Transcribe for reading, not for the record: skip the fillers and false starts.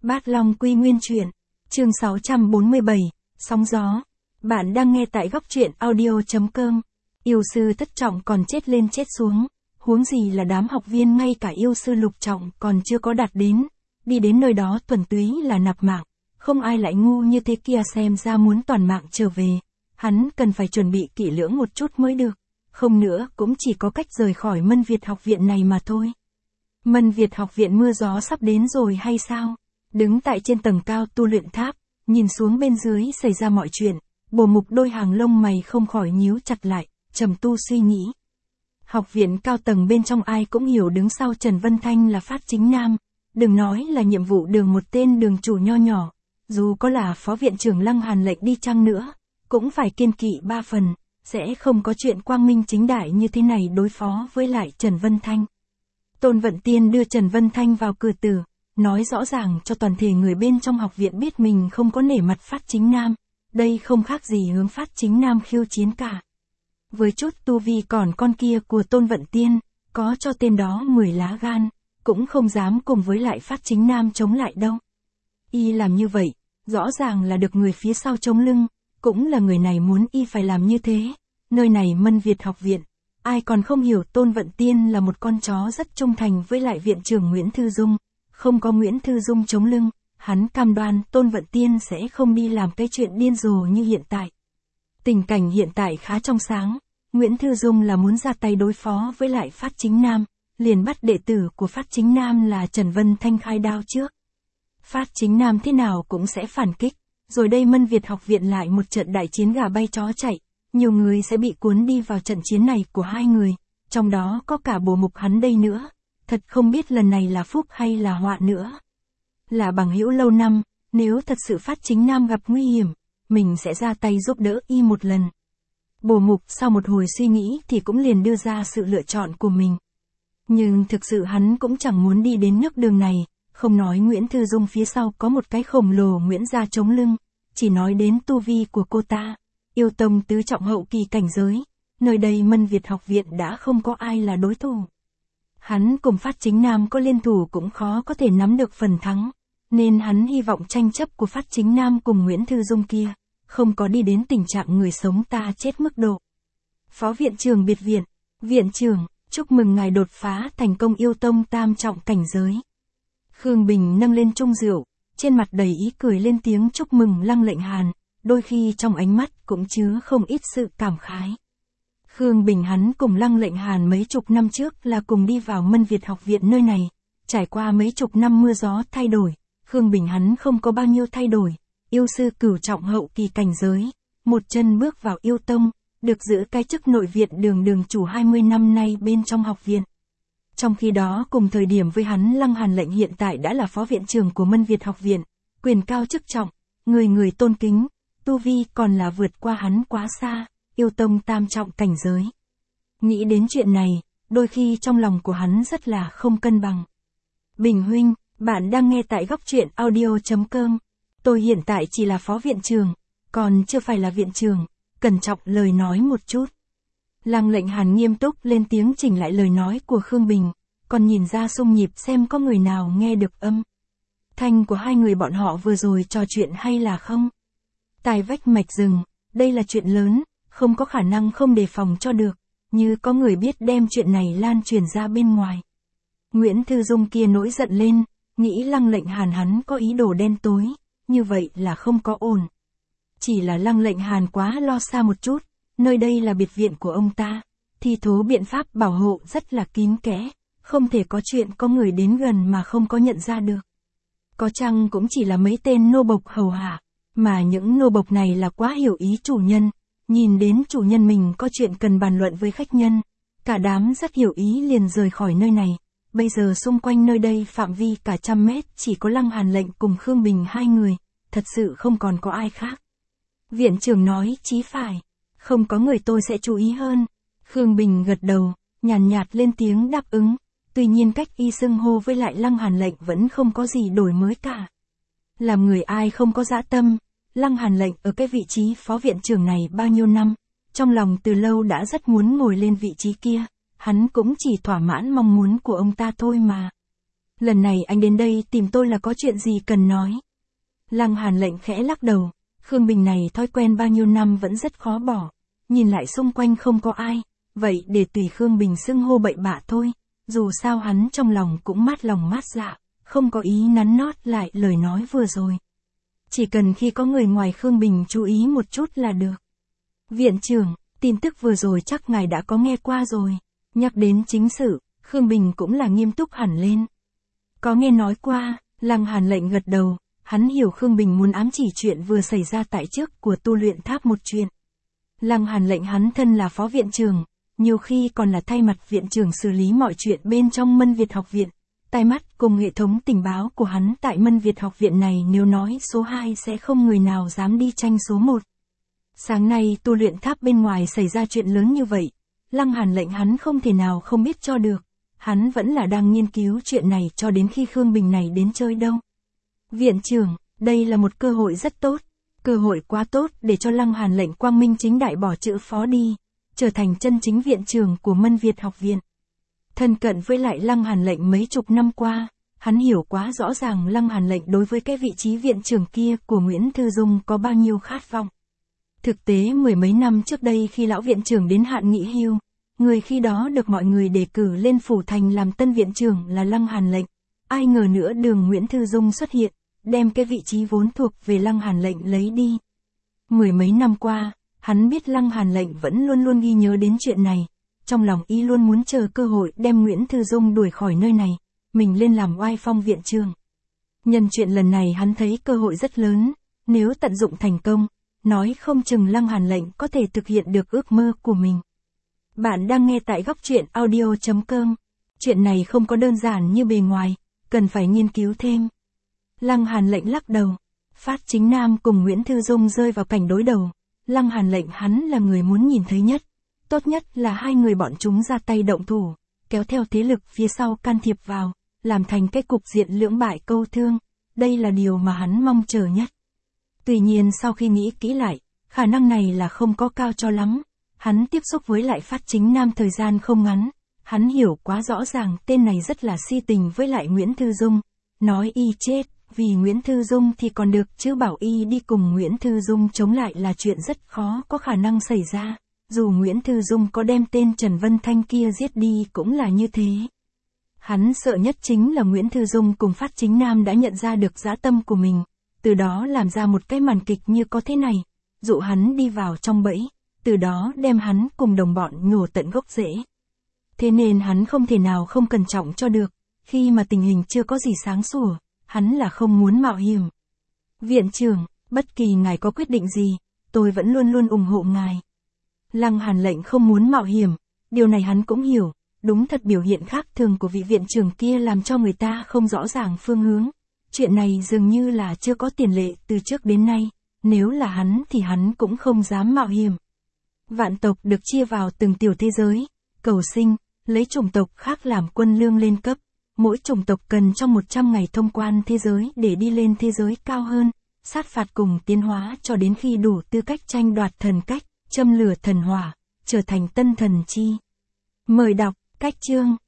Bát Long Quy Nguyên Truyện, chương 647, Sóng Gió. Bạn đang nghe tại góc truyện audio.com. Yêu sư Thất Trọng còn chết lên chết xuống, huống gì là đám học viên ngay cả yêu sư Lục Trọng còn chưa có đạt đến, đi đến nơi đó thuần túy là nạp mạng, không ai lại ngu như thế kia, xem ra muốn toàn mạng trở về, hắn cần phải chuẩn bị kỹ lưỡng một chút mới được, không nữa cũng chỉ có cách rời khỏi Mân Việt học viện này mà thôi. Mân Việt học viện mưa gió sắp đến rồi hay sao? Đứng tại trên tầng cao tu luyện tháp, nhìn xuống bên dưới xảy ra mọi chuyện, Bồ Mục đôi hàng lông mày không khỏi nhíu chặt lại, trầm tu suy nghĩ. Học viện cao tầng bên trong ai cũng hiểu đứng sau Trần Vân Thanh là Phát Chính Nam, đừng nói là nhiệm vụ đường một tên đường chủ nho nhỏ, dù có là phó viện trưởng Lăng Hàn lệnh đi chăng nữa, cũng phải kiên kỵ ba phần, sẽ không có chuyện quang minh chính đại như thế này đối phó với lại Trần Vân Thanh. Tôn Vận Tiên đưa Trần Vân Thanh vào cửa tử, nói rõ ràng cho toàn thể người bên trong học viện biết mình không có nể mặt Phát Chính Nam, đây không khác gì hướng Phát Chính Nam khiêu chiến cả. Với chút tu vi còn con kia của Tôn Vận Tiên, có cho tên đó 10 lá gan, cũng không dám cùng với lại Phát Chính Nam chống lại đâu. Y làm như vậy, rõ ràng là được người phía sau chống lưng, cũng là người này muốn y phải làm như thế. Nơi này Mân Việt học viện, ai còn không hiểu Tôn Vận Tiên là một con chó rất trung thành với lại viện trưởng Nguyễn Thư Dung, không có Nguyễn Thư Dung chống lưng, hắn cam đoan Tôn Vận Tiên sẽ không đi làm cái chuyện điên rồ như hiện tại. Tình cảnh hiện tại khá trong sáng, Nguyễn Thư Dung là muốn ra tay đối phó với lại Phát Chính Nam, liền bắt đệ tử của Phát Chính Nam là Trần Vân Thanh khai đao trước. Phát Chính Nam thế nào cũng sẽ phản kích, rồi đây Mân Việt học viện lại một trận đại chiến gà bay chó chạy, nhiều người sẽ bị cuốn đi vào trận chiến này của hai người, trong đó có cả Bồ Mục hắn đây nữa, thật không biết lần này là phúc hay là họa nữa. Là bằng hữu lâu năm, nếu thật sự Phát Chính Nam gặp nguy hiểm, mình sẽ ra tay giúp đỡ y một lần. Bồ Mục sau một hồi suy nghĩ thì cũng liền đưa ra sự lựa chọn của mình. Nhưng thực sự hắn cũng chẳng muốn đi đến nước đường này, không nói Nguyễn Thư Dung phía sau có một cái khổng lồ Nguyễn gia chống lưng, chỉ nói đến tu vi của cô ta, yêu tông tứ trọng hậu kỳ cảnh giới, nơi đây Mân Việt học viện đã không có ai là đối thủ. Hắn cùng Phát Chính Nam có liên thủ cũng khó có thể nắm được phần thắng, nên hắn hy vọng tranh chấp của Phát Chính Nam cùng Nguyễn Thư Dung kia, không có đi đến tình trạng người sống ta chết mức độ. Phó viện trưởng biệt viện, viện trưởng, chúc mừng ngài đột phá thành công yêu tông tam trọng cảnh giới. Khương Bình nâng lên chung rượu, trên mặt đầy ý cười lên tiếng chúc mừng Lăng Lệnh Hàn, đôi khi trong ánh mắt cũng chứa không ít sự cảm khái. Khương Bình hắn cùng Lăng Lệnh Hàn mấy chục năm trước là cùng đi vào Mân Việt học viện nơi này, trải qua mấy chục năm mưa gió thay đổi, Khương Bình hắn không có bao nhiêu thay đổi, yêu sư cửu trọng hậu kỳ cảnh giới, một chân bước vào yêu tông, được giữ cái chức nội viện đường chủ 20 năm nay bên trong học viện. Trong khi đó cùng thời điểm với hắn Lăng Hàn lệnh hiện tại đã là phó viện trưởng của Mân Việt học viện, quyền cao chức trọng, người người tôn kính, tu vi còn là vượt qua hắn quá xa, yêu tông tam trọng cảnh giới. Nghĩ đến chuyện này, đôi khi trong lòng của hắn rất là không cân bằng. Bình huynh, bạn đang nghe tại góc truyện audio.com. Tôi hiện tại chỉ là phó viện trưởng, còn chưa phải là viện trưởng, cẩn trọng lời nói một chút. Lăng Lệnh Hàn nghiêm túc lên tiếng chỉnh lại lời nói của Khương Bình, còn nhìn ra xung nhịp xem có người nào nghe được âm thanh của hai người bọn họ vừa rồi trò chuyện hay là không. Tai vách mạch rừng, đây là chuyện lớn, không có khả năng không đề phòng cho được, như có người biết đem chuyện này lan truyền ra bên ngoài. Nguyễn Thư Dung kia nổi giận lên, nghĩ Lăng Lệnh Hàn hắn có ý đồ đen tối, như vậy là không có ổn. Chỉ là Lăng Lệnh Hàn quá lo xa một chút, nơi đây là biệt viện của ông ta, thi thố biện pháp bảo hộ rất là kín kẽ, không thể có chuyện có người đến gần mà không có nhận ra được. Có chăng cũng chỉ là mấy tên nô bộc hầu hạ, mà những nô bộc này là quá hiểu ý chủ nhân, nhìn đến chủ nhân mình có chuyện cần bàn luận với khách nhân, cả đám rất hiểu ý liền rời khỏi nơi này. Bây giờ xung quanh nơi đây phạm vi cả 100 mét chỉ có Lăng Hàn lệnh cùng Khương Bình hai người, thật sự không còn có ai khác. Viện trưởng nói chí phải, không có người tôi sẽ chú ý hơn. Khương Bình gật đầu, nhàn nhạt lên tiếng đáp ứng, tuy nhiên cách y xưng hô với lại Lăng Hàn lệnh vẫn không có gì đổi mới cả. Làm người ai không có dã tâm, Lăng Hàn lệnh ở cái vị trí phó viện trưởng này bao nhiêu năm, trong lòng từ lâu đã rất muốn ngồi lên vị trí kia, hắn cũng chỉ thỏa mãn mong muốn của ông ta thôi mà. Lần này anh đến đây tìm tôi là có chuyện gì cần nói. Lăng Hàn Lệnh khẽ lắc đầu, Khương Bình này thói quen bao nhiêu năm vẫn rất khó bỏ. Nhìn lại xung quanh không có ai, vậy để tùy Khương Bình xưng hô bậy bạ thôi. Dù sao hắn trong lòng cũng mát lòng mát dạ, không có ý nắn nót lại lời nói vừa rồi. Chỉ cần khi có người ngoài Khương Bình chú ý một chút là được. Viện trưởng, tin tức vừa rồi chắc ngài đã có nghe qua rồi. Nhắc đến chính sự, Khương Bình cũng là nghiêm túc hẳn lên. Có nghe nói qua, Lăng Hàn Lệnh gật đầu, hắn hiểu Khương Bình muốn ám chỉ chuyện vừa xảy ra tại trước của tu luyện tháp một chuyện. Lăng Hàn Lệnh hắn thân là phó viện trưởng, nhiều khi còn là thay mặt viện trưởng xử lý mọi chuyện bên trong Mân Việt học viện. Tai mắt cùng hệ thống tình báo của hắn tại Mân Việt học viện này nếu nói số 2 sẽ không người nào dám đi tranh số 1. Sáng nay tu luyện tháp bên ngoài xảy ra chuyện lớn như vậy, Lăng Hàn Lệnh hắn không thể nào không biết cho được. Hắn vẫn là đang nghiên cứu chuyện này cho đến khi Khương Bình này đến chơi đâu. Viện trưởng, đây là một cơ hội rất tốt. Cơ hội quá tốt để cho Lăng Hàn Lệnh quang minh chính đại bỏ chữ phó đi, trở thành chân chính viện trưởng của Mân Việt học viện. Thân cận với lại Lăng Hàn Lệnh mấy chục năm qua, hắn hiểu quá rõ ràng Lăng Hàn Lệnh đối với cái vị trí viện trưởng kia của Nguyễn Thư Dung có bao nhiêu khát vọng. Thực tế mười mấy năm trước đây khi lão viện trưởng đến hạn nghỉ hưu, người khi đó được mọi người đề cử lên phủ thành làm tân viện trưởng là Lăng Hàn Lệnh. Ai ngờ nữa đường Nguyễn Thư Dung xuất hiện, đem cái vị trí vốn thuộc về Lăng Hàn Lệnh lấy đi. Mười mấy năm qua, hắn biết Lăng Hàn Lệnh vẫn luôn luôn ghi nhớ đến chuyện này. Trong lòng y luôn muốn chờ cơ hội đem Nguyễn Thư Dung đuổi khỏi nơi này, mình lên làm oai phong viện trưởng. Nhân chuyện lần này hắn thấy cơ hội rất lớn, nếu tận dụng thành công, nói không chừng Lăng Hàn Lệnh có thể thực hiện được ước mơ của mình. Bạn đang nghe tại góc truyện audio.com. Chuyện này không có đơn giản như bề ngoài, cần phải nghiên cứu thêm. Lăng Hàn Lệnh lắc đầu. Phát Chính Nam cùng Nguyễn Thư Dung rơi vào cảnh đối đầu. Lăng Hàn Lệnh hắn là người muốn nhìn thấy nhất. Tốt nhất là hai người bọn chúng ra tay động thủ, kéo theo thế lực phía sau can thiệp vào, làm thành cái cục diện lưỡng bại câu thương. Đây là điều mà hắn mong chờ nhất. Tuy nhiên sau khi nghĩ kỹ lại, khả năng này là không có cao cho lắm. Hắn tiếp xúc với lại Phát Chính Nam thời gian không ngắn. Hắn hiểu quá rõ ràng tên này rất là si tình với lại Nguyễn Thư Dung. Nói y chết, vì Nguyễn Thư Dung thì còn được chứ bảo y đi cùng Nguyễn Thư Dung chống lại là chuyện rất khó có khả năng xảy ra. Dù Nguyễn Thư Dung có đem tên Trần Vân Thanh kia giết đi cũng là như thế. Hắn sợ nhất chính là Nguyễn Thư Dung cùng Phát Chính Nam đã nhận ra được dã tâm của mình. Từ đó làm ra một cái màn kịch như có thế này. Dụ hắn đi vào trong bẫy. Từ đó đem hắn cùng đồng bọn nhổ tận gốc rễ. Thế nên hắn không thể nào không cẩn trọng cho được. Khi mà tình hình chưa có gì sáng sủa, hắn là không muốn mạo hiểm. Viện trưởng, bất kỳ ngài có quyết định gì, tôi vẫn luôn luôn ủng hộ ngài. Lăng Hàn Lệnh không muốn mạo hiểm, điều này hắn cũng hiểu, đúng thật biểu hiện khác thường của vị viện trưởng kia làm cho người ta không rõ ràng phương hướng. Chuyện này dường như là chưa có tiền lệ từ trước đến nay, nếu là hắn thì hắn cũng không dám mạo hiểm. Vạn tộc được chia vào từng tiểu thế giới, cầu sinh, lấy chủng tộc khác làm quân lương lên cấp. Mỗi chủng tộc cần trong 100 ngày thông quan thế giới để đi lên thế giới cao hơn, sát phạt cùng tiến hóa cho đến khi đủ tư cách tranh đoạt thần cách, châm lửa thần hỏa, trở thành tân thần chi. Mời đọc, cách chương.